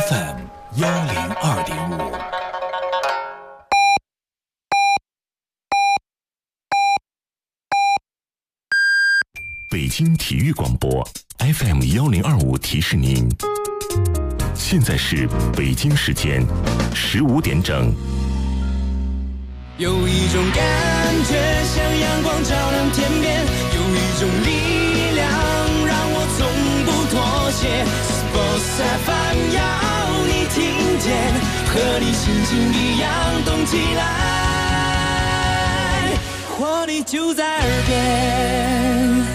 FM102.5。北京体育广播 FM1025提示您，现在是北京时间15点整。 有一种感觉像阳光照亮天边，有一种力量让我从不妥协。Sports FM 要你听见，和你心情一样动起来，活力就在耳边。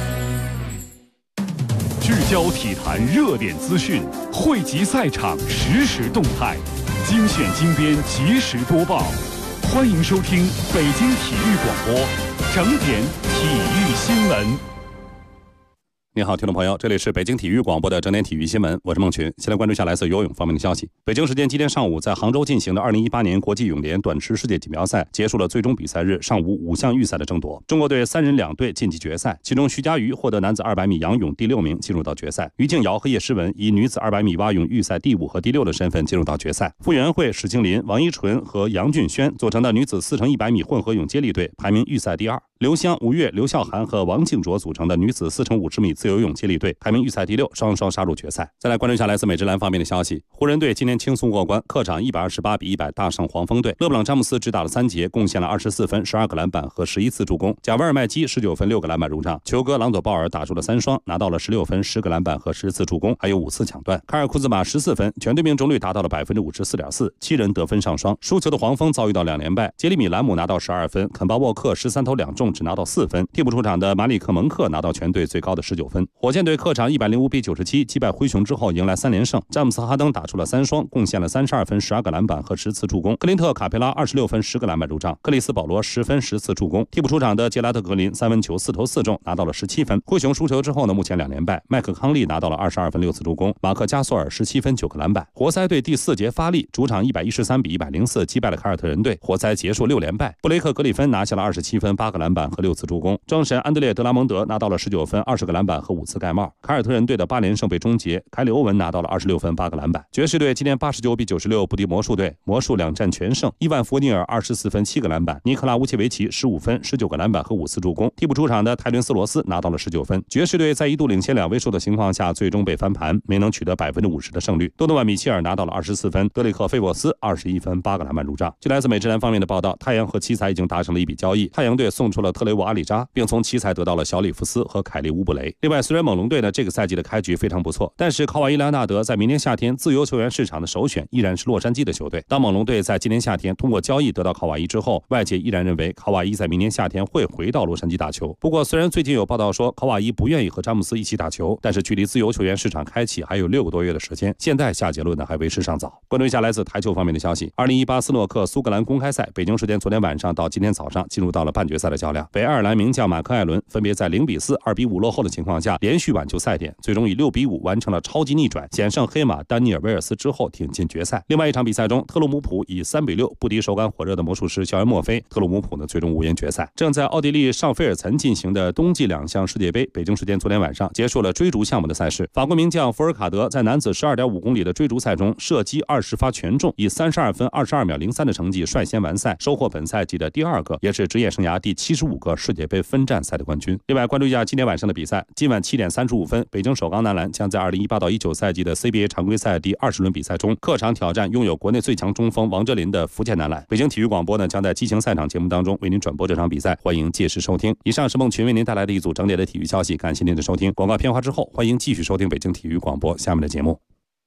聚焦体坛热点资讯，汇集赛场实时动态，精选精编及时播报。欢迎收听北京体育广播整点体育新闻。你好，听众朋友，这里是北京体育广播的整点体育新闻，我是孟群。先来关注一下来自游泳方面的消息。北京时间今天上午，在杭州进行的2018年国际泳联短池世界锦标赛结束了最终比赛日上午5项预赛的争夺。中国队3人2队晋级决赛，其中徐嘉余获得男子200米仰泳第6名进入到决赛，于静瑶和叶诗文以女子200米蛙泳预赛第5和第6的身份进入到决赛。傅园慧、史庆林、王一纯和杨俊轩组成的女子4×100米混合泳接力队排名预赛第2。刘湘、吴越、刘笑涵和王静卓组成的女子4×50米自由泳接力队排名预赛第6，双双杀入决赛。再来关注一下来自美职篮方面的消息。湖人队今天轻松过关，客场128-100大胜黄蜂队。勒布朗·詹姆斯只打了3节，贡献了24分、12个篮板和11次助攻。贾维尔·麦基19分、6个篮板入账。球哥朗佐·鲍尔打出了3双，拿到了16分、10个篮板和10次助攻，还有5次抢断。凯尔·库兹马14分，全队命中率达到了54.4%，7人得分上双。输球的黄蜂遭遇到2连败，杰里米·兰姆拿到12分，肯巴·沃克13投2中，只拿到4分。替补出场的马里克·蒙克拿到全队最高的19分。火箭队客场105-97击败灰熊之后迎来3连胜，詹姆斯·哈登打出了3双，贡献了32分、12个篮板和10次助攻。克林特·卡佩拉26分、10个篮板入账。克里斯·保罗10分、10次助攻。替补出场的杰拉特·格林3分球4投4中，拿到了17分。灰熊输球之后呢，目前2连败。麦克康利拿到了22分、6次助攻。马克加索尔17分、9个篮板。活塞队第4节发力，主场113-104击败了凯尔特人队，活塞结束6连败。布雷克·格里芬拿下了27分、8个篮板和6次助攻。庄神安德烈·德拉蒙德拿到了19分、20个篮板和5次盖帽。凯尔特人队的8连胜被终结，凯里·欧文拿到了26分、8个篮板。爵士队今天89-96不敌魔术队，魔术2战全胜。伊万·弗尼尔24分、7个篮板。尼克拉·乌切维奇15分、19个篮板和5次助攻。替补出场的泰伦斯·罗斯拿到了19分。爵士队在一度领先2位数的情况下，最终被翻盘，没能取得50%的胜率。多诺万·米切尔拿到了24分，德里克·费沃斯21分、8个篮板入账。据来自美职篮方面的报道，太阳和奇才已经达成了一笔交易，太阳队送出了特雷沃·阿里扎，并从奇才得到了小里弗斯和凯利·乌布雷。另外，虽然猛龙队呢这个赛季的开局非常不错，但是考瓦伊·莱昂纳德在明年夏天自由球员市场的首选依然是洛杉矶的球队。当猛龙队在今年夏天通过交易得到考瓦伊之后，外界依然认为考瓦伊在明年夏天会回到洛杉矶打球。不过，虽然最近有报道说考瓦伊不愿意和詹姆斯一起打球，但是距离自由球员市场开启还有6个多月的时间，现在下结论呢还为时尚早。关注一下来自台球方面的消息。2018斯诺克苏格兰公开赛，北京时间昨天晚上到今天早上进入到了半决赛的较量。北爱尔兰名将马克·艾伦分别在0-4、2-5落后的情况下，连续挽救赛点，最终以6-5完成了超级逆转，险胜黑马丹尼尔·威尔斯之后挺进决赛。另外一场比赛中，特鲁姆普以3-6不敌手感火热的魔术师校园墨菲，特鲁姆普呢最终无缘决赛。正在奥地利上菲尔岑进行的冬季2项世界杯，北京时间昨天晚上结束了追逐项目的赛事。法国名将福尔卡德在男子12.5公里的追逐赛中射击20发全中，以32分22秒03的成绩率先完赛，收获本赛季的第2个，也是职业生涯第75个世界杯分站赛的冠军。另外关注一下今天晚上的比赛，今晚7点35分，北京首钢男篮将在2018-19赛季的 CBA 常规赛第20轮比赛中客场挑战拥有国内最强中锋王哲林的福建男篮。北京体育广播呢将在激情赛场节目当中为您转播这场比赛，欢迎届时收听。以上是孟群为您带来的一组整点的体育消息，感谢您的收听。广告片花之后，欢迎继续收听北京体育广播下面的节目。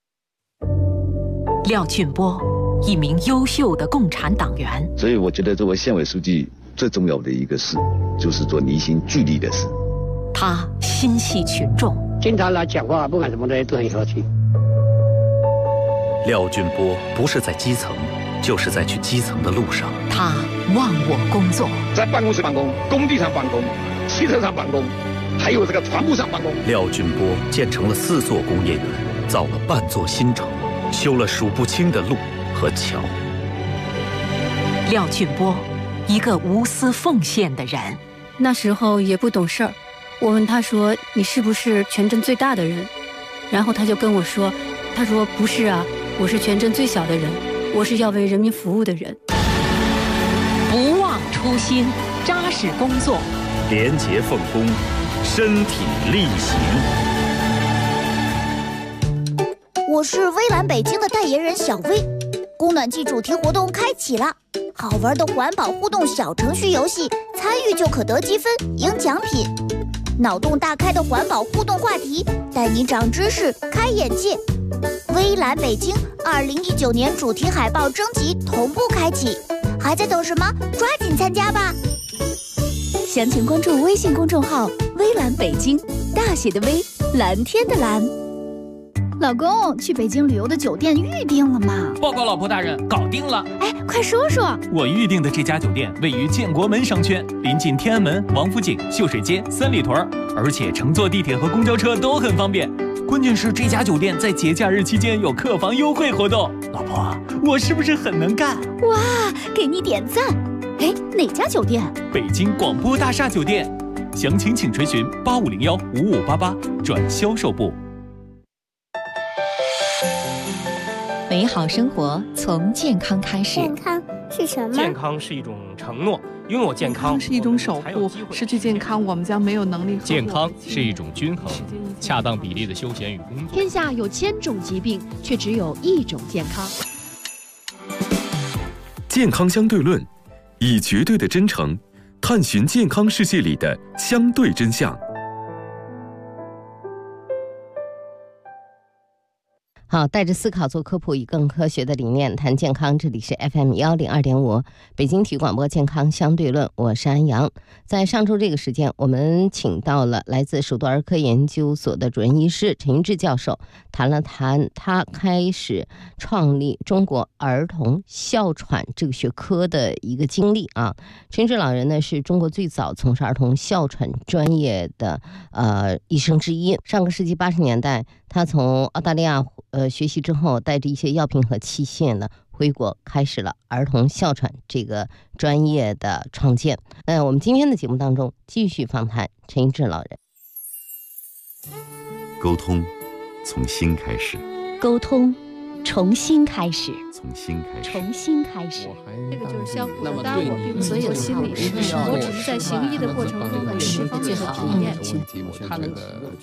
廖俊波，一名优秀的共产党员， 所以我觉得作为县委书记最重要的一个事就是做凝心聚力的事。 他心系群众， 经常来讲话，不管什么的都很和气。 廖俊波不是在基层，就是在去基层的路上。 他忘我工作， 在办公室办公，工地上办公，汽车上办公，还有这个船坞上办公。 廖俊波建成了4座工业园，造了半座新城，修了数不清的路和桥。 廖俊波，一个无私奉献的人。 那时候也不懂事儿，我问他说：“你是不是全镇最大的人？”然后他就跟我说：“他说不是啊， 我是全镇最小的人，我是要为人民服务的人。 不忘初心，扎实工作， 廉洁奉公，身体力行。 我是微蓝北京的代言人小薇，供暖季主题活动开启了，好玩的环保互动小程序游戏，参与就可得积分、赢奖品。脑洞大开的环保互动话题，带你长知识、开眼界。微蓝北京2019年主题海报征集同步开启，还在等什么？抓紧参加吧！详情关注微信公众号“微蓝北京”，大写的微，蓝天的蓝。老公，去北京旅游的酒店预定了吗？ 报告老婆大人，搞定了。 哎，快说说。 我预定的这家酒店位于建国门商圈，临近天安门、王府井、秀水街、三里屯，而且乘坐地铁和公交车都很方便。关键是这家酒店在节假日期间有客房优惠活动。老婆，我是不是很能干？ 哇，给你点赞。哎，哪家酒店？ 北京广播大厦酒店。详情请垂询8501-5588转销售部。 美好生活从健康开始。 健康是什么？ 健康是一种承诺，拥有健康是一种守护，失去健康我们将没有能力。 健康是一种均衡、恰当比例的休闲与工作。 天下有1000种疾病，却只有1种健康。 健康相对论，以绝对的真诚探寻健康世界里的相对真相。 好，带着思考做科普，以更科学的理念谈健康。这里是 FM102.5 北京体育广播健康相对论，我是安阳。在上周这个时间，我们请到了来自首都儿科研究所的主任医师陈一志教授，谈了谈他开始创立中国儿童哮喘这个学科的一个经历啊。陈一志老人呢，是中国最早从事儿童哮喘专业的医生之一。上个世纪80年代，他从澳大利亚学习之后，带着一些药品和器械呢，回国开始了儿童哮喘这个专业的创建。我们今天的节目当中继续访谈陈一志老人。 沟通从心开始， 沟通从心开始， 从心开始， 从心开始。 这个就是相互的，当然我并不是有心理师，我只是在行医的过程中有这方面的体验。 他能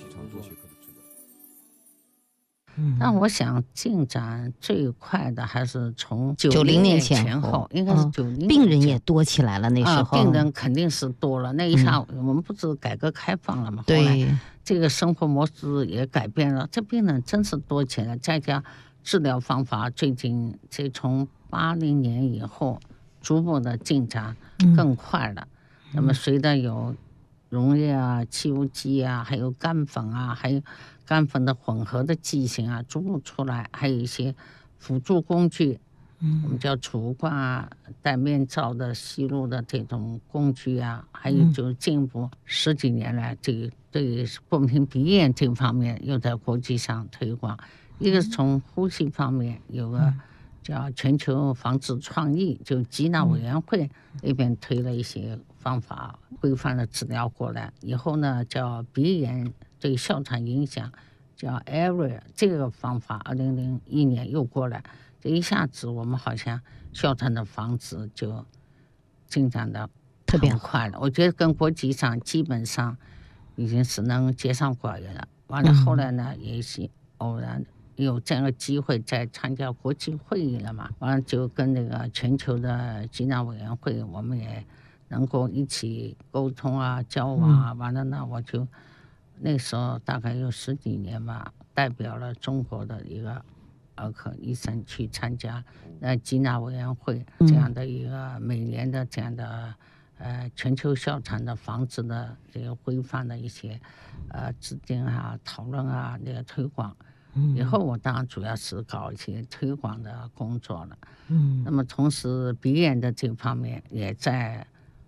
但我想进展最快的还是从 90年前后，应该是90年。 病人也多起来了，那时候病人肯定是多了。那一下我们不是改革开放了吗？ 对， 这个生活模式也改变了，这病人真是多起来。再加治疗方法，最近这从80年以后逐步的进展更快了。那么随着有溶液啊、气雾剂啊，还有干粉啊，还有干粉的混合的剂型啊，逐步出来，还有一些辅助工具，我们叫储物罐啊、带面罩的吸入的这种工具啊，还有就进一步10几年来，这个对过敏鼻炎这方面又在国际上推广。一个是从呼吸方面有个叫全球防治创意，就吉纳委员会那边推了一些方法，规范的治疗过来。以后呢，叫鼻炎对哮喘影响，叫 ARIA 这个方法，2001年又过来，这一下子我们好像哮喘的防治就进展的特别快了。我觉得跟国际上基本上已经是能接上轨了。完了后来呢，也是偶然有这样的机会在参加国际会议了嘛，完了就跟那个全球的吉纳委员会，我们也能够一起沟通啊、交往啊。完了呢，我就那时候大概有10几年吧，代表了中国的一个儿科医生去参加吉纳委员会这样的一个每年的这样的全球哮喘的防治的这个规范的一些制定啊、讨论啊、那个推广。以后我当然主要是搞一些推广的工作了。那么同时鼻炎的这方面也在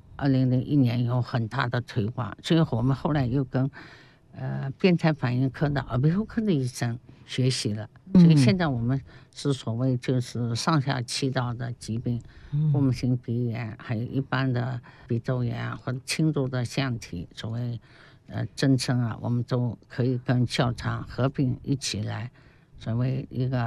2001年有很大的推广，所以我们后来又跟变态反应科的耳鼻喉科的医生学习了。所以现在我们是所谓就是上下气道的疾病，过敏性鼻炎，还有一般的鼻窦炎或者轻度的腺体，所谓增生啊，我们都可以跟哮喘合并一起来，所谓一个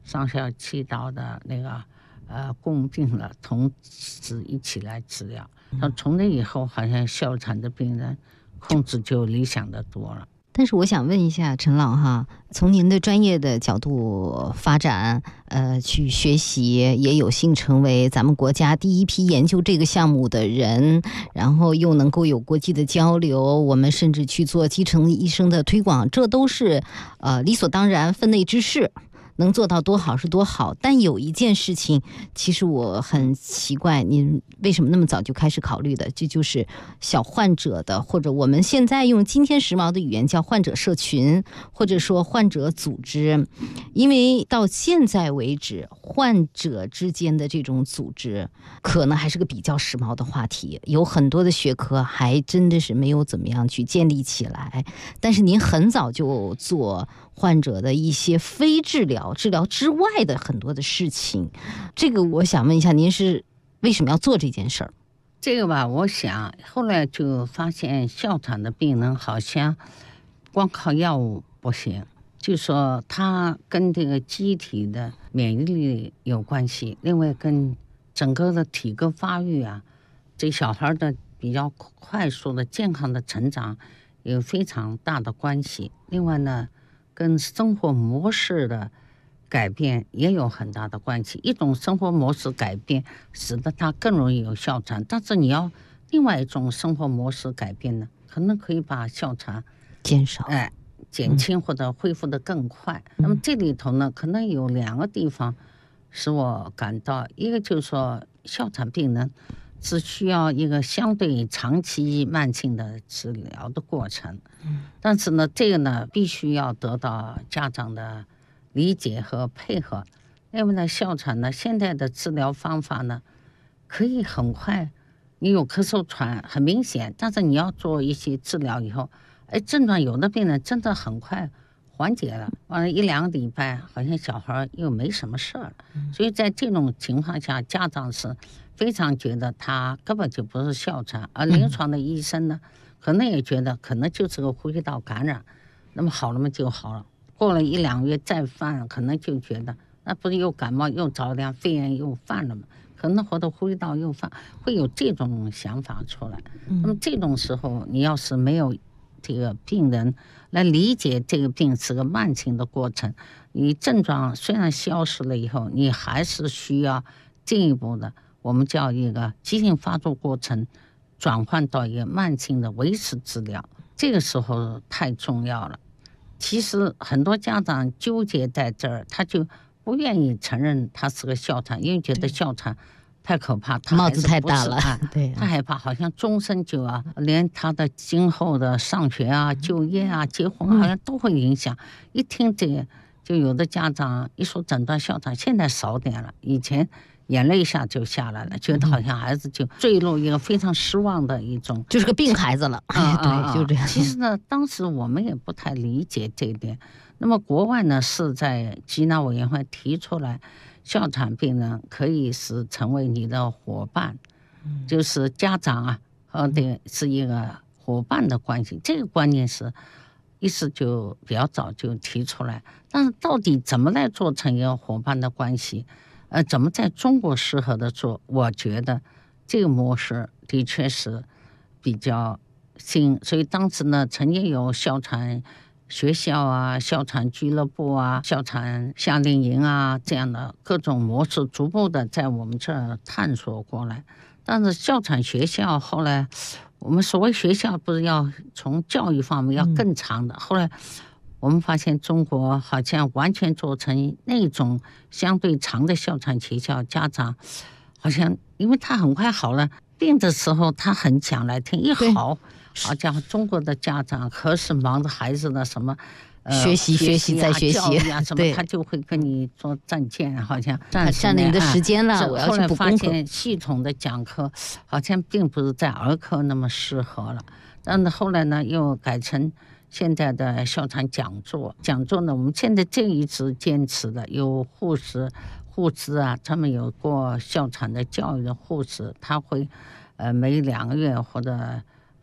上校气道的那个共病了同时一起来治疗。从那以后，好像哮喘的病人控制就理想的多了。 但是我想问一下陈老哈，从您的专业的角度发展，去学习，也有幸成为咱们国家第一批研究这个项目的人，然后又能够有国际的交流，我们甚至去做基层医生的推广，这都是理所当然分内之事。能做到多好是多好，但有一件事情，其实我很奇怪，您为什么那么早就开始考虑的？这就是小患者的，或者我们现在用今天时髦的语言叫患者社群，或者说患者组织。因为到现在为止，患者之间的这种组织，可能还是个比较时髦的话题，有很多的学科还真的是没有怎么样去建立起来。但是您很早就做患者的一些非治疗之外的很多的事情，这个我想问一下，您是为什么要做这件事儿？ 这个吧，我想后来就发现哮喘的病人好像光靠药物不行，就说它跟这个机体的免疫力有关系，另外跟整个的体格发育啊，这小孩的比较快速的健康的成长有非常大的关系。另外呢，跟生活模式的改变也有很大的关系。一种生活模式改变使得它更容易有哮喘，但是你要另外一种生活模式改变呢，可能可以把哮喘减少， 减轻或者恢复得更快。那么这里头呢，可能有2个地方使我感到，一个就是说哮喘病人是需要一个相对长期慢性的治疗的过程，但是呢，这个呢必须要得到家长的理解和配合。因为呢，哮喘呢现在的治疗方法呢，可以很快，你有咳嗽喘很明显，但是你要做一些治疗以后，症状有的病人真的很快缓解了，完了1-2个礼拜，好像小孩又没什么事了。所以在这种情况下，家长是非常觉得他根本就不是哮喘，而临床的医生呢，可能也觉得可能就是个呼吸道感染，那么好了嘛就好了。过了1-2个月再犯，可能就觉得那不是又感冒又着凉，肺炎又犯了嘛，可能或者呼吸道又犯，会有这种想法出来。那么这种时候，你要是没有这个病人来理解这个病是个慢性的过程，你症状虽然消失了以后，你还是需要进一步的，我们叫一个急性发作过程转换到一个慢性的维持治疗，这个时候太重要了。其实很多家长纠结在这儿，他就不愿意承认他是个哮喘，因为觉得哮喘太可怕，他帽子太大了， 对，他害怕，好像终身就连他的今后的上学啊、就业啊、结婚好像都会影响。一听这个，就有的家长一说诊断哮喘，现在少点了，以前眼泪一下就下来了，觉得好像孩子就坠入一个非常失望的一种， 就是个病孩子了。对，就这样。 其实呢，当时我们也不太理解这一点。那么国外呢，是在吉纳委员会提出来，哮喘病人可以是成为你的伙伴，就是家长和这是一个伙伴的关系。这个观念是意思就比较早就提出来，但是到底怎么来做成一个伙伴的关系，怎么在中国适合的做，我觉得这个模式的确是比较新。所以当时呢，曾经有哮喘学校啊、哮喘俱乐部啊、哮喘夏令营啊这样的各种模式，逐步的在我们这儿探索过来。但是哮喘学校后来，我们所谓学校不是要从教育方面要更长的，后来我们发现中国好像完全做成那种相对长的哮喘学校，家长好像因为他很快好了，病的时候他很想来听，一好好家伙，中国的家长可是忙着孩子的什么学习再学习教育啊什么，他就会跟你说再见，好像占了你的时间了。我要去补功课。后来发现系统的讲课好像并不是在儿科那么适合了，但是后来呢又改成现在的哮喘讲座。讲座呢，我们现在这一直坚持的有护士啊，他们有过哮喘的教育的护士，他会每2个月或者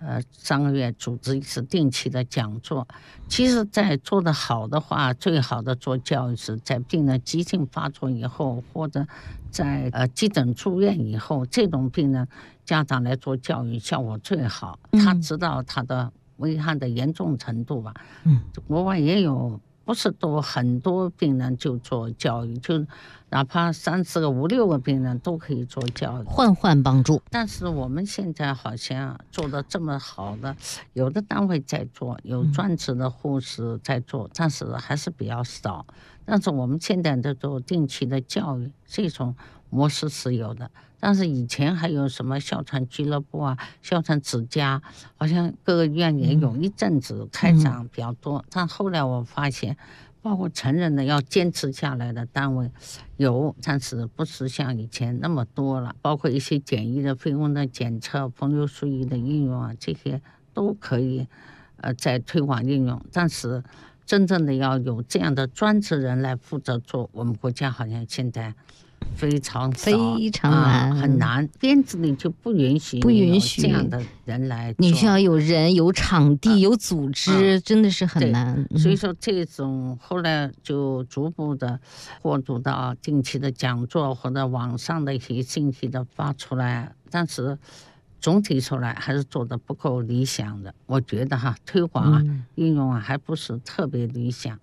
3个月组织一次定期的讲座。其实在做得好的话，最好的做教育是在病人急性发作以后，或者在急诊住院以后，这种病人家长来做教育效果最好。他知道他的危害的严重程度吧。国外也有，不是多很多病人就做教育，就哪怕3、4个、5、6个病人都可以做教育， 换帮助。 但是我们现在好像做的这么好的，有的单位在做，有专职的护士在做，但是还是比较少。但是我们现在在做定期的教育，这种模式是有的。但是以前还有什么哮喘俱乐部啊、哮喘之家，好像各个医院也有一阵子开展比较多。但后来我发现，包括成人的要坚持下来的单位有，但是不是像以前那么多了。包括一些简易的肺功能检测、风流水仪的应用啊，这些都可以在推广应用。但是真正的要有这样的专职人来负责做，我们国家好像现在非常难， 很难，编制里就不允许这样的人来做。 你需要有人、有场地、有组织，真的是很难。 所以说，这种后来就逐步的过渡到定期的讲座或者网上的一些信息的发出来，但是总体出来还是做的不够理想的。我觉得推广应用还不是特别理想。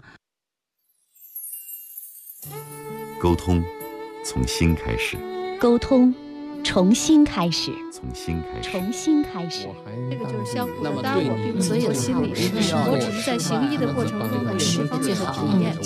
沟通从心开始， 沟通重新开始， 从心开始， 重新开始。 这个就是相互的，当然我并不是做心理师，我只是在行医的过程中的释放这个体验。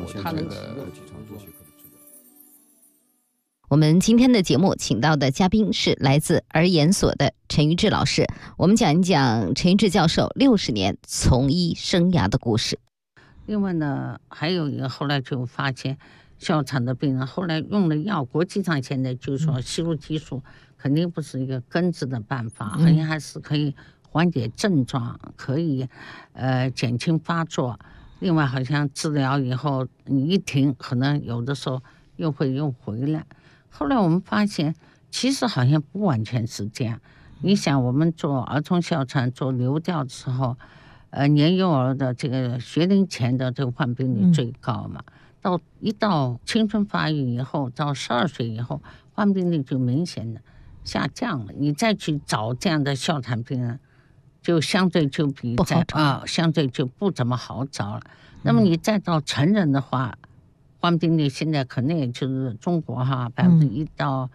我们今天的节目请到的嘉宾是来自儿研所的陈玉志老师，我们讲一讲陈玉志教授60年从医生涯的故事。 另外呢，还有一个后来就发现哮喘的病人后来用了药，国际上现在就说吸入激素肯定不是一个根治的办法，好像还是可以缓解症状，可以减轻发作。另外好像治疗以后你一停，可能有的时候又回来。后来我们发现其实好像不完全是这样。你想我们做儿童哮喘做流调的时候，年幼儿的这个学龄前的这个患病率最高嘛，到青春发育以后，到12岁以后，患病率就明显的下降了。你再去找这样的哮喘病人，就相对就比相对就不怎么好找了。那么你再到成人的话，患病率现在可能也就是中国1%到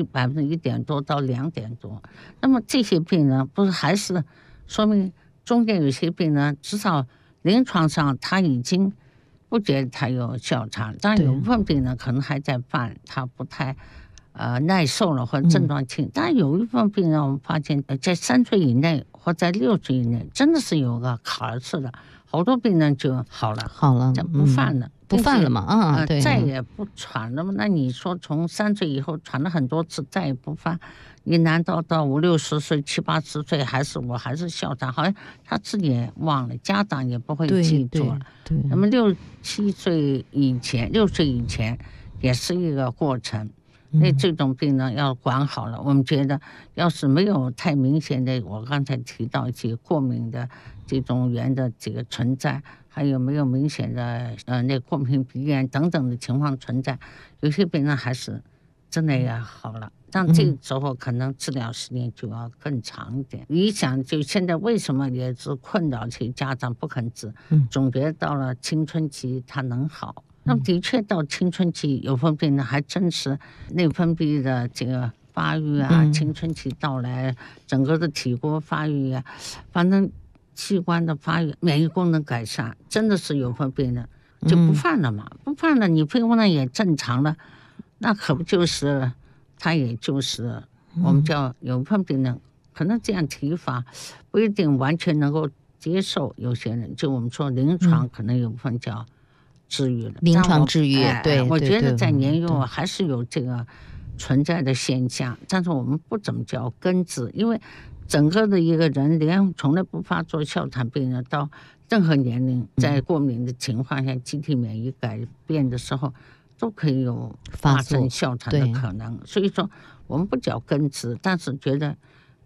1.多到2点多。那么这些病人不是还是说明中间有些病人至少临床上他已经不觉得他有哮喘，当然有部分病人可能还在犯，他不太耐受了或者症状轻。但有一部分病人我们发现在3岁以内或在6岁以内真的是有个坎儿似的，好多病人就好了，不犯了。 不犯了嘛？对， 再也不喘了嘛？那你说从3岁以后喘了很多次，再也不犯，你难道到50、60岁、70、80岁还是哮喘？好像他自己也忘了，家长也不会记住了。 对， 那么6、7岁以前，6岁以前也是一个过程。那这种病人要管好了，我们觉得要是没有太明显的，我刚才提到一些过敏的这种源的这个存在，还有没有明显的那过敏鼻炎等等的情况存在，有些病人还是真的也好了，但这时候可能治疗时间就要更长一点。你想，就现在为什么也是困扰这些家长不肯治，总觉得到了青春期他能好。那么的确到青春期有分病人还真是内分泌的这个发育啊，青春期到来整个的体国发育啊，反正器官的发育免疫功能改善，真的是有分病人就不犯了嘛，不犯了你肺功能也正常了，那可不就是他也就是我们叫有分病人可能这样提法不一定完全能够接受，有些人就我们说临床可能有部分叫治愈了， 临床治愈，对， 我觉得在年幼还是有这个存在的现象，但是我们不怎么叫根治，因为整个的一个人连从来不发作哮喘病人到任何年龄，在过敏的情况下，机体免疫改变的时候，都可以有发生哮喘的可能。所以说，我们不叫根治，但是觉得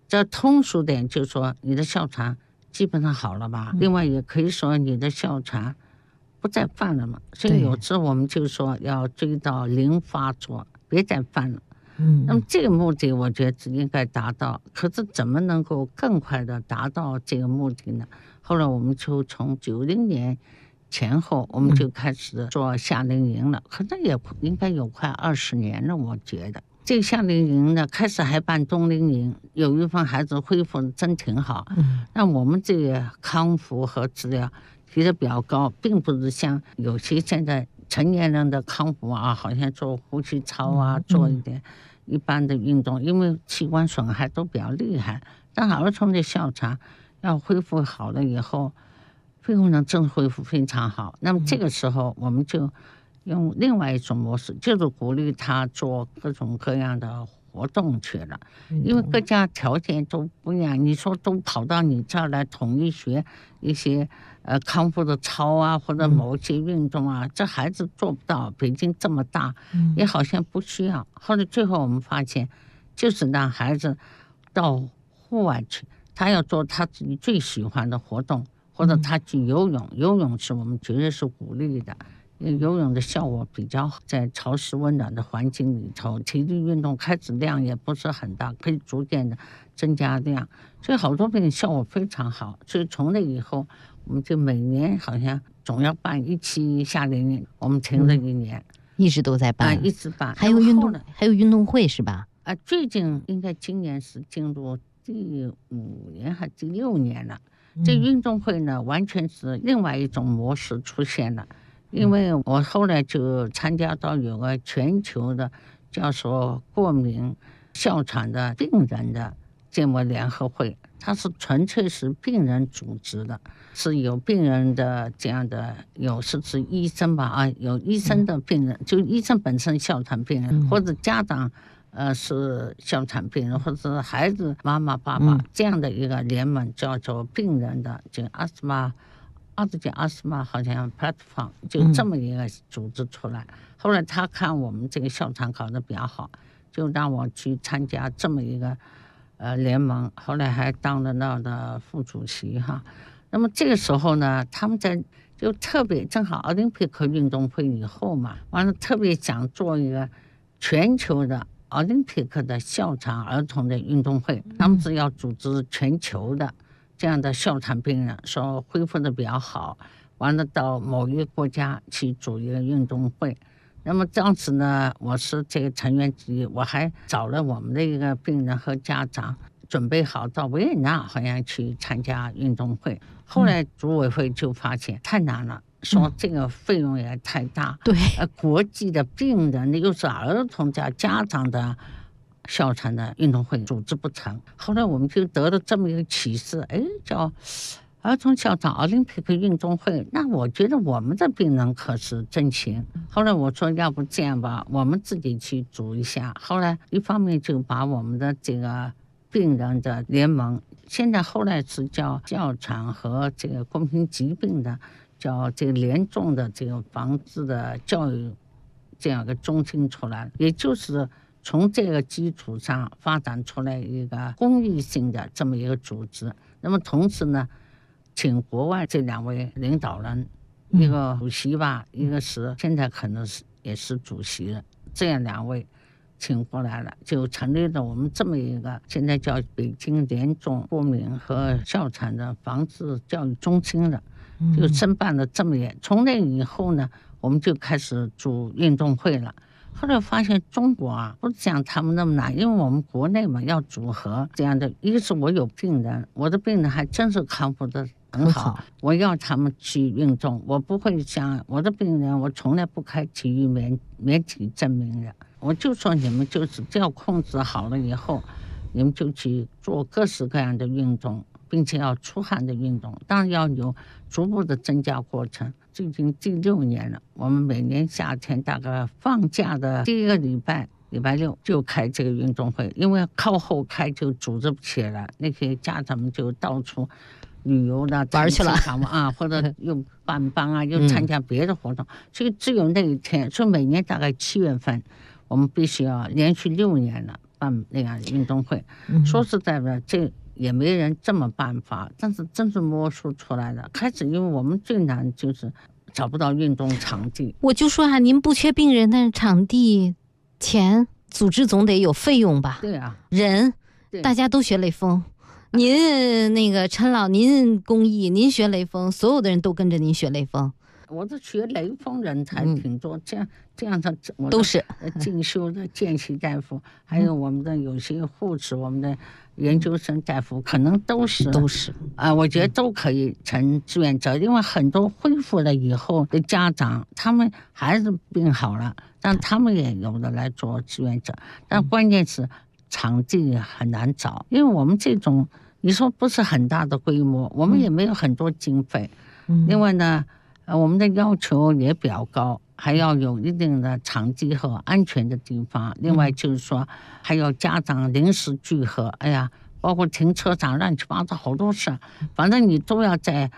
这通俗点就是说你的哮喘基本上好了吧，另外也可以说你的哮喘不再犯了嘛，所以有时我们就说要追到零发作，别再犯了。那么这个目的我觉得应该达到，可是怎么能够更快的达到这个目的呢？后来我们就从90年前后我们就开始做夏令营了，可能也应该有快20年了。我觉得这个夏令营呢，开始还办冬令营，有一部分孩子恢复真挺好。那我们这个康复和治疗提得比较高，并不是像有些现在成年人的康复啊，好像做呼吸操啊，做一点一般的运动，因为器官损害都比较厉害。但儿童的哮喘要恢复好了以后，肺功能真恢复非常好。那么这个时候我们就用另外一种模式，就是鼓励他做各种各样的活动去了，因为各家条件都不一样。你说都跑到你这儿来统一学一些康复的操啊，或者某些运动啊，这孩子做不到。北京这么大，也好像不需要。后来最后我们发现，就是让孩子到户外去，他要做他自己最喜欢的活动，或者他去游泳。游泳是我们绝对是鼓励的。游泳的效果比较好，在潮湿温暖的环境里头，体力运动开始量也不是很大，可以逐渐的增加量，所以好多病效果非常好。所以从那以后，我们就每年好像总要办1期夏令营，我们停了1年， 一直都在办， 一直办。 还有运动会是吧？ 最近应该今年是进入第5年还第6年了。这运动会呢，完全是另外一种模式出现了。因为我后来就参加到有个全球的叫做过敏哮喘的病人的这么联合会，它是纯粹是病人组织的，是有病人的这样的，有是医生吧，有医生的病人，就医生本身哮喘病人，或者家长是哮喘病人，或者是孩子妈妈爸爸这样的一个联盟，叫做病人的就阿斯玛好像 platform 就这么一个组织出来。后来他看我们这个哮喘搞得比较好，就让我去参加这么一个联盟，后来还当了那的副主席哈。那么这个时候呢，他们就特别正好奥林匹克运动会以后嘛，完了特别想做一个全球的奥林匹克的哮喘儿童的运动会，他们是要组织全球的这样的哮喘病人，说恢复的比较好，完了到某一个国家去组一个运动会。那么当时呢，我是这个成员之一，我还找了我们的一个病人和家长，准备好到维也纳好像去参加运动会。后来组委会就发现太难了，说这个费用也太大， 对， 国际的病人又是儿童加家长的哮喘的运动会组织不成。后来我们就得了这么一个启示，叫儿童哮喘奥林匹克运动会，那我觉得我们的病人可是真行。后来我说要不这样吧，我们自己去组一下。后来一方面就把我们的这个病人的联盟，现在后来是叫哮喘和这个共同疾病的，叫这个联众的这个防治的教育这样一个中心出来，也就是从这个基础上发展出来一个公益性的这么一个组织。那么同时呢，请国外这2位领导人，一个主席吧，一个是现在可能也是主席了，这样2位请过来了，就成立了我们这么一个现在叫北京联众过敏和哮喘的防治教育中心了，就申办了这么一个。从那以后呢，我们就开始组运动会了。后来发现中国不像他们那么难，因为我们国内嘛要组合这样的，一个是我有病人，我的病人还真是康复的很好，我要他们去运动，我不会像我的病人，我从来不开体育免体证明的，我就说你们就是只要控制好了以后，你们就去做各式各样的运动，并且要出汗的运动，当然要有逐步的增加过程。最近第6年了，我们每年夏天大概放假的第1个礼拜6就开这个运动会，因为靠后开就组织不起来，那些家长们就到处旅游的玩去了或者又办班啊，又参加别的活动，所以只有那一天。所以每年大概7月份，我们必须要连续6年了， 办那样的运动会。说实在的，这也没人这么办法，但是真是摸索出来的。开始因为我们最难就是找不到运动场地。 我就说啊，您不缺病人，但是场地、钱、组织总得有费用吧？ 对啊， 人，大家都学雷锋。您那个陈老，您公益，您学雷锋，所有的人都跟着您学雷锋。 我这学雷锋人才挺多，这样的都是进修的见习大夫，还有我们的有些护士，我们的研究生大夫，可能都是我觉得都可以成志愿者，因为很多恢复了以后的家长，他们孩子病好了，但他们也有的来做志愿者，但关键是场地很难找，因为我们这种你说不是很大的规模，我们也没有很多经费，另外呢，我们的要求也比较高，还要有一定的场地和安全的地方。另外就是说，还有家长临时聚合，包括停车场乱七八糟好多事，反正你都要在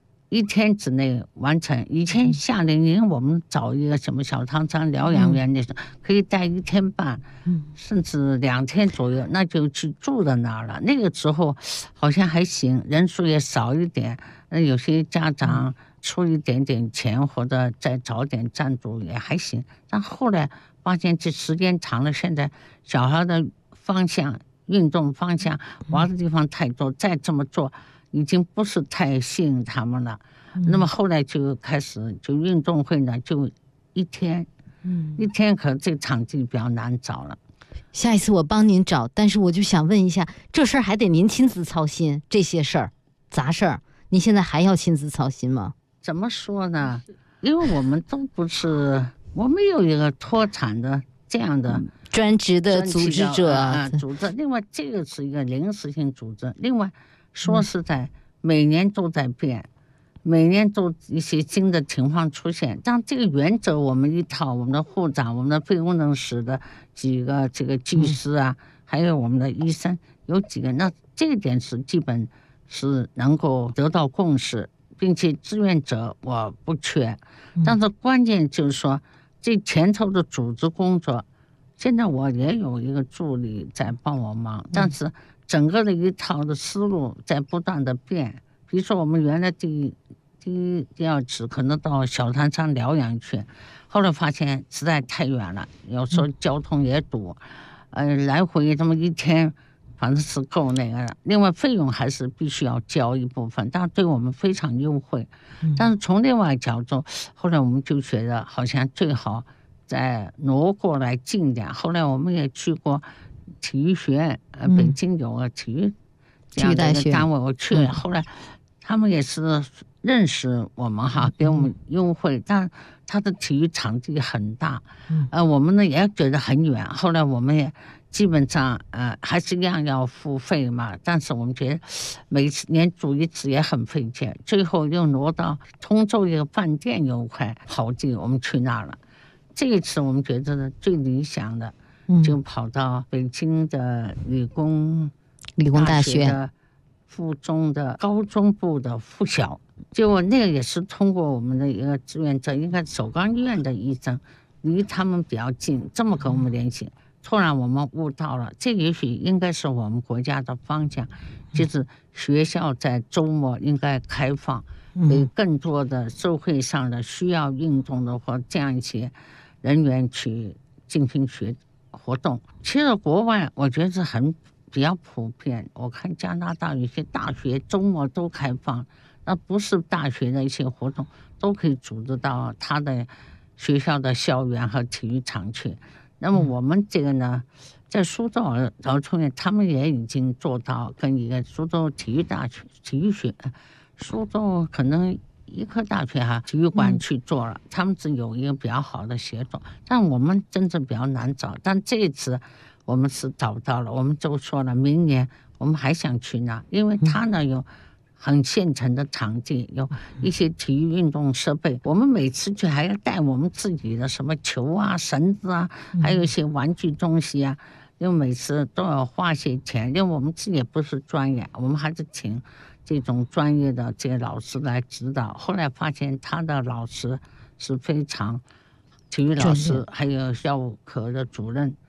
1天之内完成。以前夏令营我们找一个什么小汤山疗养院那种，可以待1天半，甚至2天左右，那就去住在那儿了。那个时候好像还行，人数也少一点，有些家长出一点点钱或者再找点赞助也还行。但后来发现这时间长了，现在小孩的方向、运动方向玩的地方太多，再这么做已经不是太吸引他们了。那么后来就开始就运动会呢，就1天，1天可这场地比较难找了。 下一次我帮您找，但是我就想问一下，这事儿还得您亲自操心，这些事儿杂事儿，您现在还要亲自操心吗？ 怎么说呢？因为我们都不是，我们有一个脱产的这样的专职的组织者组织。另外，这个是一个临时性组织。另外，说实在，每年都在变，每年都一些新的情况出现。但这个原则我们一套，我们的护长、我们的非功能室的几个这个技师啊，还有我们的医生有几个，那这一点是基本是能够得到共识。并且志愿者我不缺，但是关键就是说这前头的组织工作，现在我也有一个助理在帮我忙，但是整个的一套的思路在不断的变。比如说我们原来第二次可能到小潭山疗养去，后来发现实在太远了，有时候交通也堵，来回这么1天反正是够那个的。另外费用还是必须要交一部分，但对我们非常优惠。但是从另外角度，后来我们就觉得好像最好再挪过来近点。后来我们也去过体育学院，北京有个体育这样的一个单位，我去了。后来他们也是认识我们哈，给我们优惠，但他的体育场地很大，我们呢也觉得很远。后来我们也基本上还是一样要付费嘛，但是我们觉得每次连住一次也很费钱，最后又挪到通州一个饭店有块好地，我们去那儿了。这一次我们觉得最理想的，就跑到北京的理工大学的附中的高中部的附小，结果那个也是通过我们的一个志愿者，应该首钢医院的医生，离他们比较近，这么跟我们联系。突然我们悟到了，这也许应该是我们国家的方向，就是学校在周末应该开放，给更多的社会上的需要运动的或这样一些人员去进行活动。其实国外我觉得是比较普遍，我看加拿大有些大学周末都开放，那不是大学的一些活动都可以组织到他的学校的校园和体育场去。那么我们这个呢，在苏州儿童院，他们也已经做到跟一个苏州体育大学体育学，苏州可能医科大学体育馆去做了，他们是有一个比较好的协作，但我们真正比较难找。但这一次我们是找到了，我们就说了，明年我们还想去那，因为他呢有很现成的场地，有一些体育运动设备，我们每次去还要带我们自己的什么球啊、绳子啊，还有一些玩具东西啊，因为每次都要花些钱，因为我们自己也不是专业，我们还是请这种专业的这些老师来指导。后来发现他的老师是非常体育老师，还有校务科的主任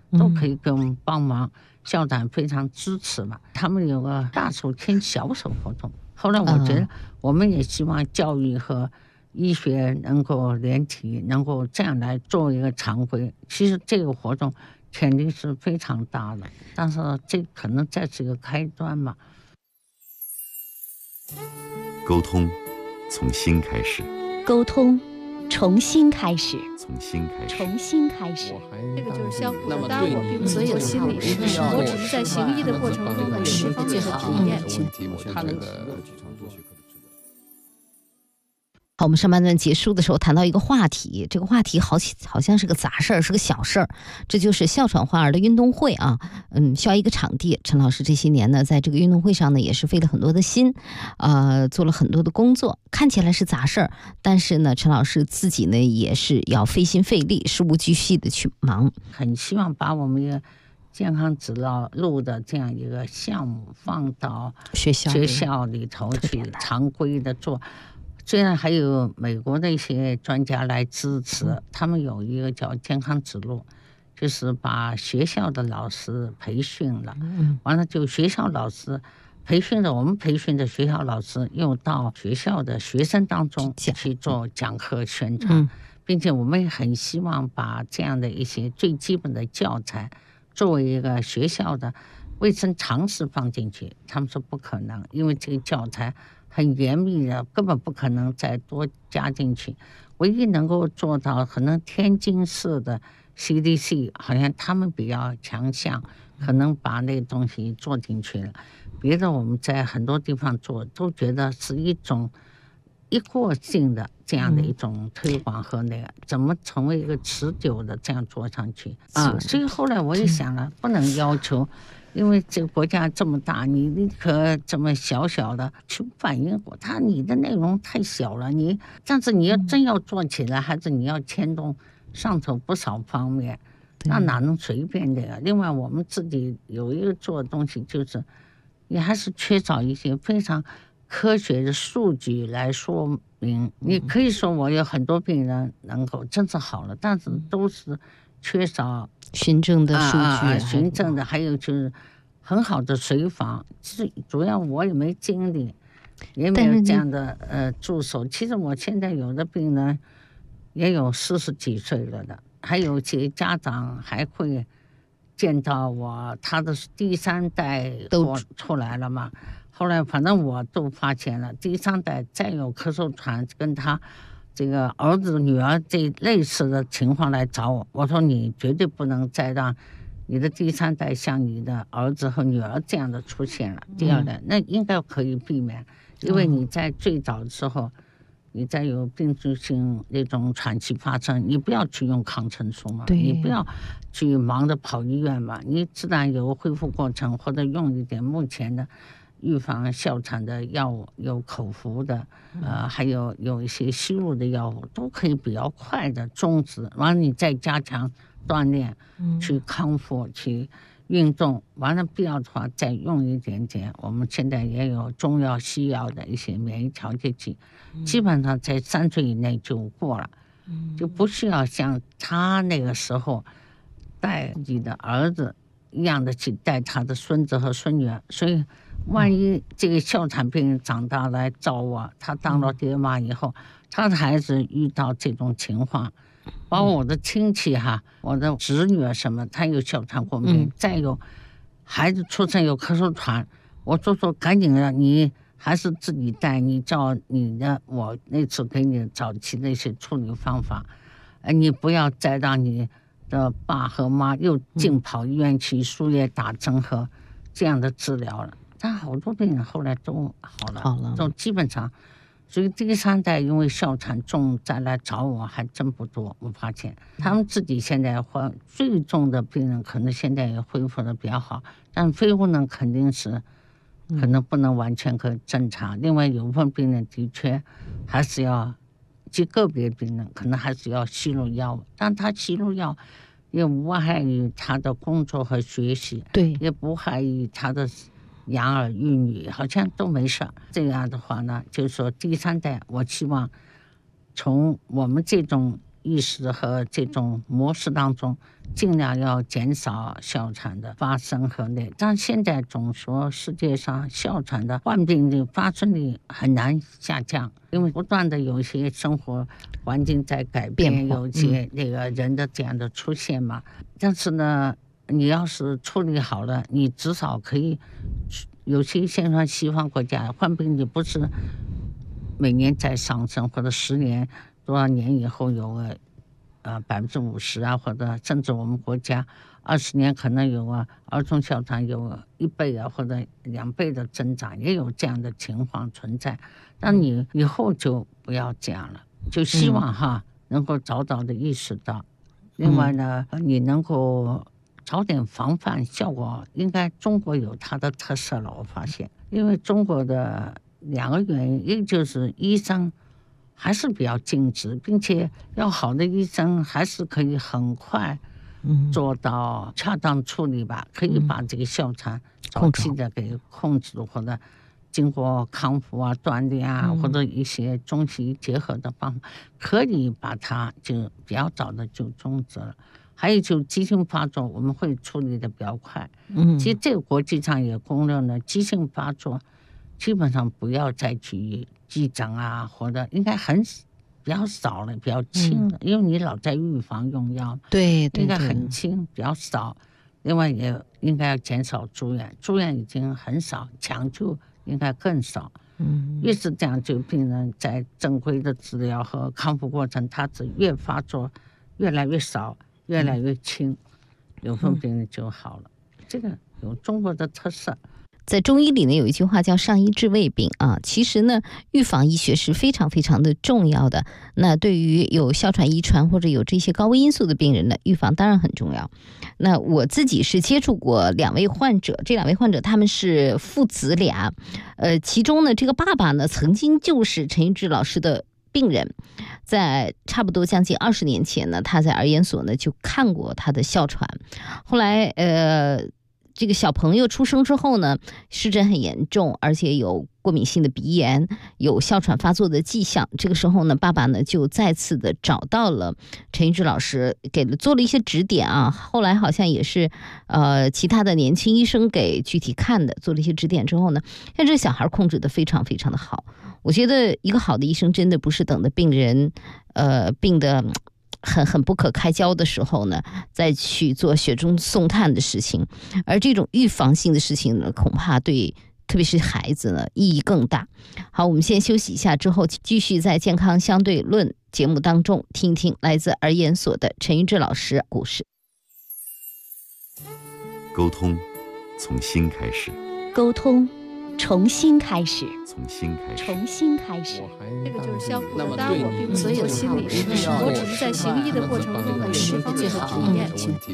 都可以给我们帮忙。校长非常支持嘛，他们有个大手牵小手活动。后来我觉得，我们也希望教育和医学能够连体，能够这样来做一个常规。其实这个活动潜力是非常大的，但是这可能再是一个开端嘛。 沟通从心开始， 沟通重新开始， 从心开始， 重新开始。 这个就是相互的，当然我并不是做心理师，我只是在行医的过程中的释放这个体验。 他能好，我们上半段结束的时候谈到一个话题，这个话题好像是个杂事儿，是个小事儿，这就是哮喘患儿的运动会啊。需要一个场地。陈老师这些年呢，在这个运动会上呢，也是费了很多的心，做了很多的工作。看起来是杂事儿，但是呢，陈老师自己呢，也是要费心费力、事无巨细的去忙。 很希望把我们一个健康指导路的这样一个项目放到学校里头去，常规的做。虽然还有美国的一些专家来支持，他们有一个叫健康指路，就是把学校的老师培训了，完了就学校老师培训的，我们培训的学校老师又到学校的学生当中去做讲课宣传，并且我们也很希望把这样的一些最基本的教材作为一个学校的卫生常识放进去。他们说不可能，因为这个教材很严密的，根本不可能再多加进去。唯一能够做到，可能天津市的 CDC 好像他们比较强项，可能把那个东西做进去了。别的我们在很多地方做，都觉得是一种一过性的这样的一种推广和那个，怎么成为一个持久的这样做上去啊？所以后来我也想了，不能要求。因为这个国家这么大，你可这么小小的去反映过它，你的内容太小了。但是你要真要做起来，还是你要牵动上头不少方面，那哪能随便的呀？另外，我们自己有一个做的东西，就是你还是缺少一些非常科学的数据来说明。你可以说我有很多病人能够真是好了，但是都是缺少循证的数据， 循证的，还有就是很好的随访。主要我也没精力，也没有这样的助手。其实我现在有的病人也有40几岁了的，还有些家长还会见到我，他的第3代都出来了嘛。后来反正我都发现了，第3代再有咳嗽喘，跟他这个儿子女儿这类似的情况来找我，我说你绝对不能再让你的第3代像你的儿子和女儿这样的出现了。第2代那应该可以避免，因为你在最早的时候，你在有病毒性那种喘气发生，你不要去用抗生素嘛，你不要去忙着跑医院嘛，你自然有恢复过程，或者用一点目前的预防哮喘的药物，有口服的，还有一些吸入的药物，都可以比较快的终止。完了，你再加强锻炼，去康复，去运动，完了必要的话再用一点点。我们现在也有中药、西药的一些免疫调节剂，基本上在3岁以内就过了，就不需要像他那个时候带自己的儿子一样的去带他的孙子和孙女儿。所以万一这个哮喘病人长大来找我，他当了爹妈以后，他的孩子遇到这种情况，包括我的亲戚我的侄女儿什么，他有哮喘过敏，再有孩子出生有咳嗽喘，我就说赶紧的，你还是自己带，你照你的我那次给你早期的一些处理方法，你不要再让你的爸和妈又净跑医院去输液打针和这样的治疗了。但好多病人后来都好了，都基本上。所以第3代因为哮喘重再来找我还真不多，我发现他们自己现在最重的病人可能现在也恢复的比较好，但肺功能肯定是可能不能完全可以正常。另外有部分病人的确还是要，极个别病人可能还是要吸入药物，但他吸入药也无害于他的工作和学习， 对， 也不害于他的养儿育女，好像都没事。这样的话呢，就是说第3代，我希望从我们这种意识和这种模式当中，尽量要减少哮喘的发生和那。但现在总说世界上哮喘的患病率发生率很难下降，因为不断的有一些生活环境在改变，有一些那个人的这样的出现嘛。但是呢，你要是处理好了，你至少可以，有些现在西方国家患病率不是每年在上升，或者10年多少年以后有个50%啊，或者甚至我们国家20年可能有儿童哮喘有1倍啊，或者2倍的增长，也有这样的情况存在。但你以后就不要这样了，就希望能够早早的意识到。另外呢，你能够早点防范，效果应该中国有它的特色了。我发现，因为中国的2个原因，一就是医生还是比较尽职，并且要好的医生还是可以很快做到恰当处理吧，可以把这个哮喘早期的给控制，或者经过康复啊、锻炼啊，或者一些中西医结合的方法，可以把它就比较早的就终止了。还有就急性发作，我们会处理的比较快。其实这个国际上也公认了，急性发作基本上不要再去急诊啊，或者应该比较少了，比较轻了，因为你老在预防用药， 对， 应该很轻，比较少。另外也应该要减少住院，住院已经很少，抢救应该更少。越是这样，就病人在正规的治疗和康复过程，他是越发作越来越少，越来越轻，有份病人就好了。这个有中国的特色。 在中医里呢，有一句话叫上医治未病啊。其实呢，预防医学是非常非常的重要的。那对于有哮喘遗传或者有这些高危因素的病人呢，预防当然很重要。那我自己是接触过2位患者，这2位患者他们是父子俩，其中呢，这个爸爸呢曾经就是陈玉志老师的病人，在差不多将近20年前呢，他在儿研所呢就看过他的哮喘，后来这个小朋友出生之后呢，湿疹很严重，而且有过敏性的鼻炎，有哮喘发作的迹象。这个时候呢，爸爸呢就再次的找到了陈玉志老师，做了一些指点啊。后来好像也是其他的年轻医生给具体看的，做了一些指点之后呢，让这小孩控制的非常非常的好。我觉得一个好的医生真的不是等的病人病的很不可开交的时候呢，再去做雪中送炭的事情，而这种预防性的事情呢，恐怕对特别是孩子呢意义更大。好，我们先休息一下，之后继续在健康相对论节目当中听一听来自儿研所的陈玉志老师故事。 沟通从心开始， 沟通重新开始， 从心开始， 重新开始。 这个就是相互的，当然我并不是做心理师，我只是在行医的过程中的释放这个体验。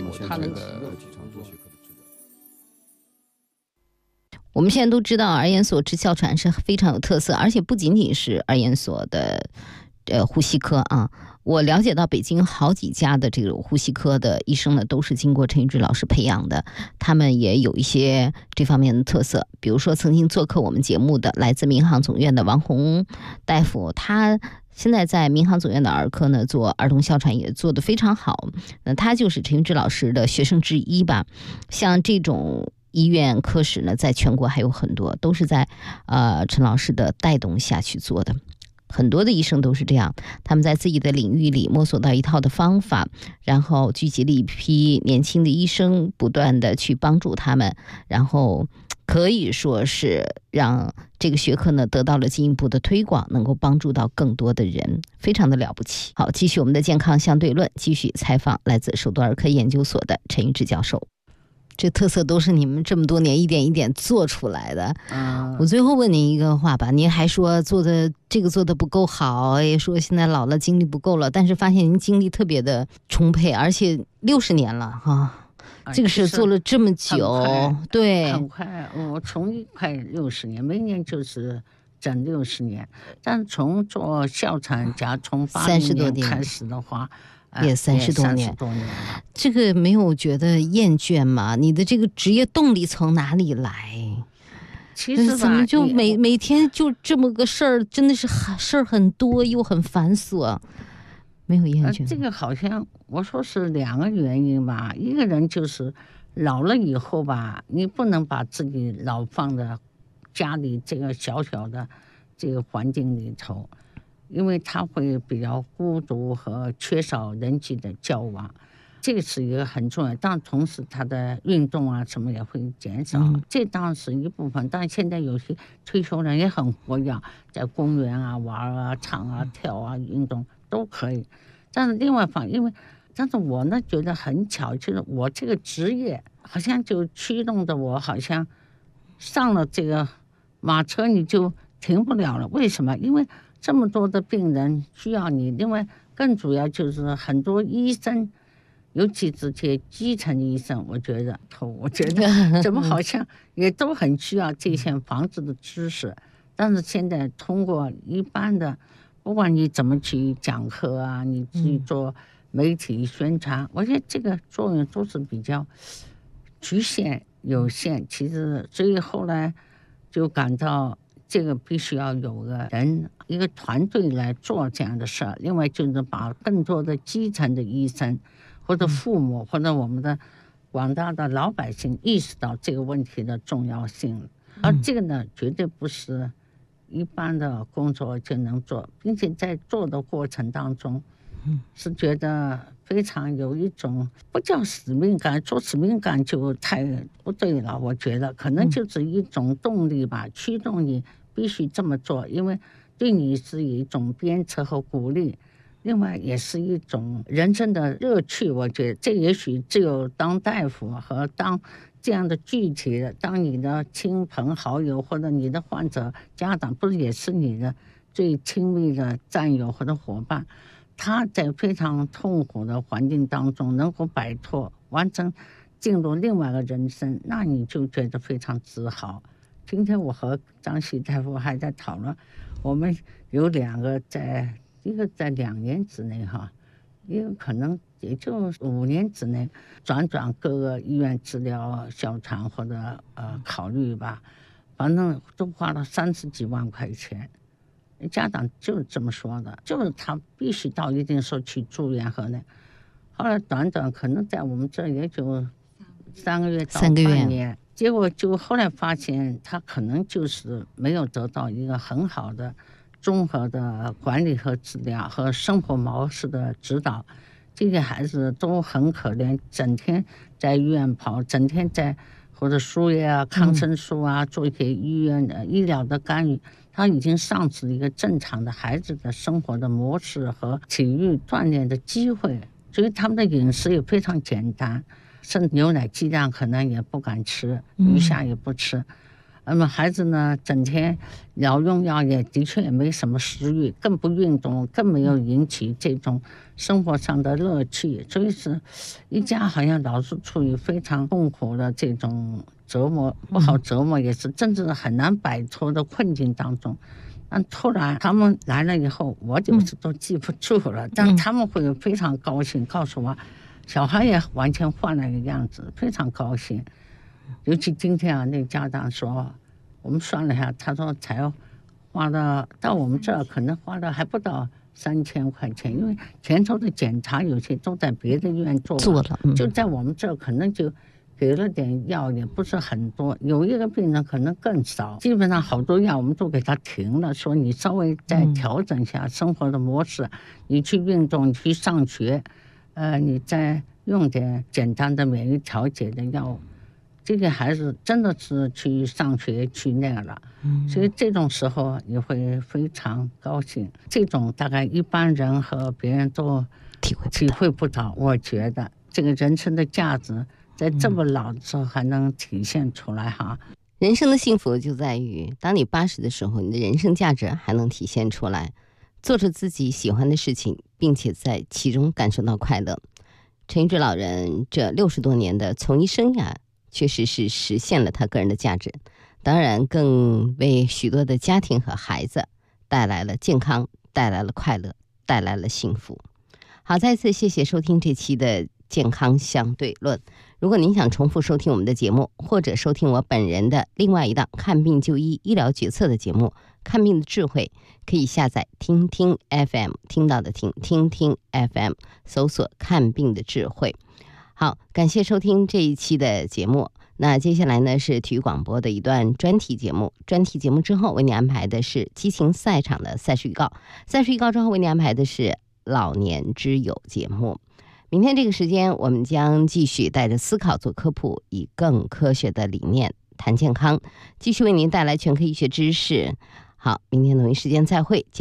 我们现在都知道儿研所治哮喘是非常有特色，而且不仅仅是儿研所的呼吸科啊。我了解到北京好几家的这个呼吸科的医生呢，都是经过陈玉志老师培养的，他们也有一些这方面的特色。比如说曾经做客我们节目的来自民航总院的王红大夫，他现在在民航总院的儿科呢做儿童哮喘也做得非常好，那他就是陈玉志老师的学生之一吧。像这种医院科室呢，在全国还有很多，都是在陈老师的带动下去做的。很多的医生都是这样，他们在自己的领域里摸索到一套的方法，然后聚集了一批年轻的医生，不断的去帮助他们，然后可以说是让这个学科呢得到了进一步的推广，能够帮助到更多的人，非常的了不起。好，继续我们的健康相对论，继续采访来自首都儿科研究所的陈玉志教授。这特色都是你们这么多年一点一点做出来的。我最后问您一个话吧，您还说做的不够好，也说现在老了精力不够了，但是发现您精力特别的充沛，而且60年了哈，这个事做了这么久，对， 很快。我从快60年，每年就是整60年，但从做哮喘甲从80年开始的话。 也30多年，这个没有觉得厌倦吗？你的这个职业动力从哪里来？ 其实怎么就每天就这么个事儿，真的是事儿很多又很繁琐。 没有厌倦。 这个好像我说是2个原因吧，一个人就是老了以后吧，你不能把自己老放在家里这个小小的这个环境里头，因为他会比较孤独和缺少人际的交往，这个是一个很重要。但同时他的运动啊什么也会减少，这当然是一部分。但现在有些退休人也很活跃，在公园啊玩啊唱啊跳啊运动都可以。但是另外方但是我呢觉得很巧，就是我这个职业好像就驱动着我，好像上了这个马车你就停不了了。为什么？因为这么多的病人需要你，另外更主要就是很多医生，尤其这些基层医生，我觉得怎么好像也都很需要这些防治的知识。但是现在通过一般的，不管你怎么去讲课啊，你去做媒体宣传，我觉得这个作用都是比较局限有限。其实所以后来就感到这个必须要有个人一个团队来做这样的事儿。另外就是把更多的基层的医生或者父母或者我们的广大的老百姓意识到这个问题的重要性。而这个呢绝对不是一般的工作就能做，并且在做的过程当中是觉得非常有一种不叫使命感，做使命感就太不对了。我觉得可能就是一种动力吧，驱动你必须这么做，因为对你是一种鞭策和鼓励，另外也是一种人生的乐趣。我觉得这也许只有当大夫和当这样的具体的，当你的亲朋好友或者你的患者家长，不是也是你的最亲密的战友或者伙伴，他在非常痛苦的环境当中能够摆脱完成进入另外一个人生，那你就觉得非常自豪。今天我和张喜大夫还在讨论，我们有2个一个在2年之内一个可能也就5年之内转各个医院治疗小肠或者考虑吧，反正都花了30几万块钱。家长就是这么说的，就是他必须到一定时候去住院和那。后来短可能在我们这也就3个月到半年，结果就后来发现他可能就是没有得到一个很好的综合的管理和治疗和生活模式的指导。这些孩子都很可怜，整天在医院跑，整天在或者输液啊、抗生素啊，做一些医院的医疗的干预，他已经丧失了一个正常的孩子的生活的模式和体育锻炼的机会。所以他们的饮食也非常简单，甚至牛奶鸡蛋可能也不敢吃，鱼虾也不吃。那么孩子呢，整天用药也的确也没什么食欲，更不运动，更没有引起这种生活上的乐趣。所以是一家好像老是处于非常痛苦的这种折磨，不好折磨，也是真正很难摆脱的困境当中。但突然他们来了以后，我就是都记不住了，但他们会非常高兴，告诉我小孩也完全换了一个样子，非常高兴。尤其今天那家长说，我们算了一下，他说才花了到我们这儿可能花了还不到3000块钱，因为前头的检查有些都在别的医院做了，就在我们这儿可能就给了点药，也不是很多，有一个病人可能更少，基本上好多药我们都给他停了，说你稍微再调整一下生活的模式，你去运动，你去上学，你再用点简单的免疫调节的药物。这个孩子真的是去上学去那个了，所以这种时候你会非常高兴。这种大概一般人和别人都体会不到。我觉得这个人生的价值在这么老的时候还能体现出来人生的幸福就在于，当你80的时候，你的人生价值还能体现出来，做着自己喜欢的事情，并且在其中感受到快乐。陈玉芝老人这60多年的从医生涯，确实是实现了他个人的价值，当然更为许多的家庭和孩子带来了健康，带来了快乐，带来了幸福。好，再次谢谢收听这期的健康相对论。如果您想重复收听我们的节目，或者收听我本人的另外一档看病就医医疗决策的节目， 看病的智慧，可以下载听听 FM， 听到的听，听听 FM， 搜索看病的智慧。好，感谢收听这一期的节目。那接下来呢是体育广播的一段专题节目，专题节目之后为你安排的是激情赛场的赛事预告，赛事预告之后为你安排的是老年之友节目。明天这个时间我们将继续带着思考做科普，以更科学的理念谈健康，继续为您带来全科医学知识。好，明天同一时间再会。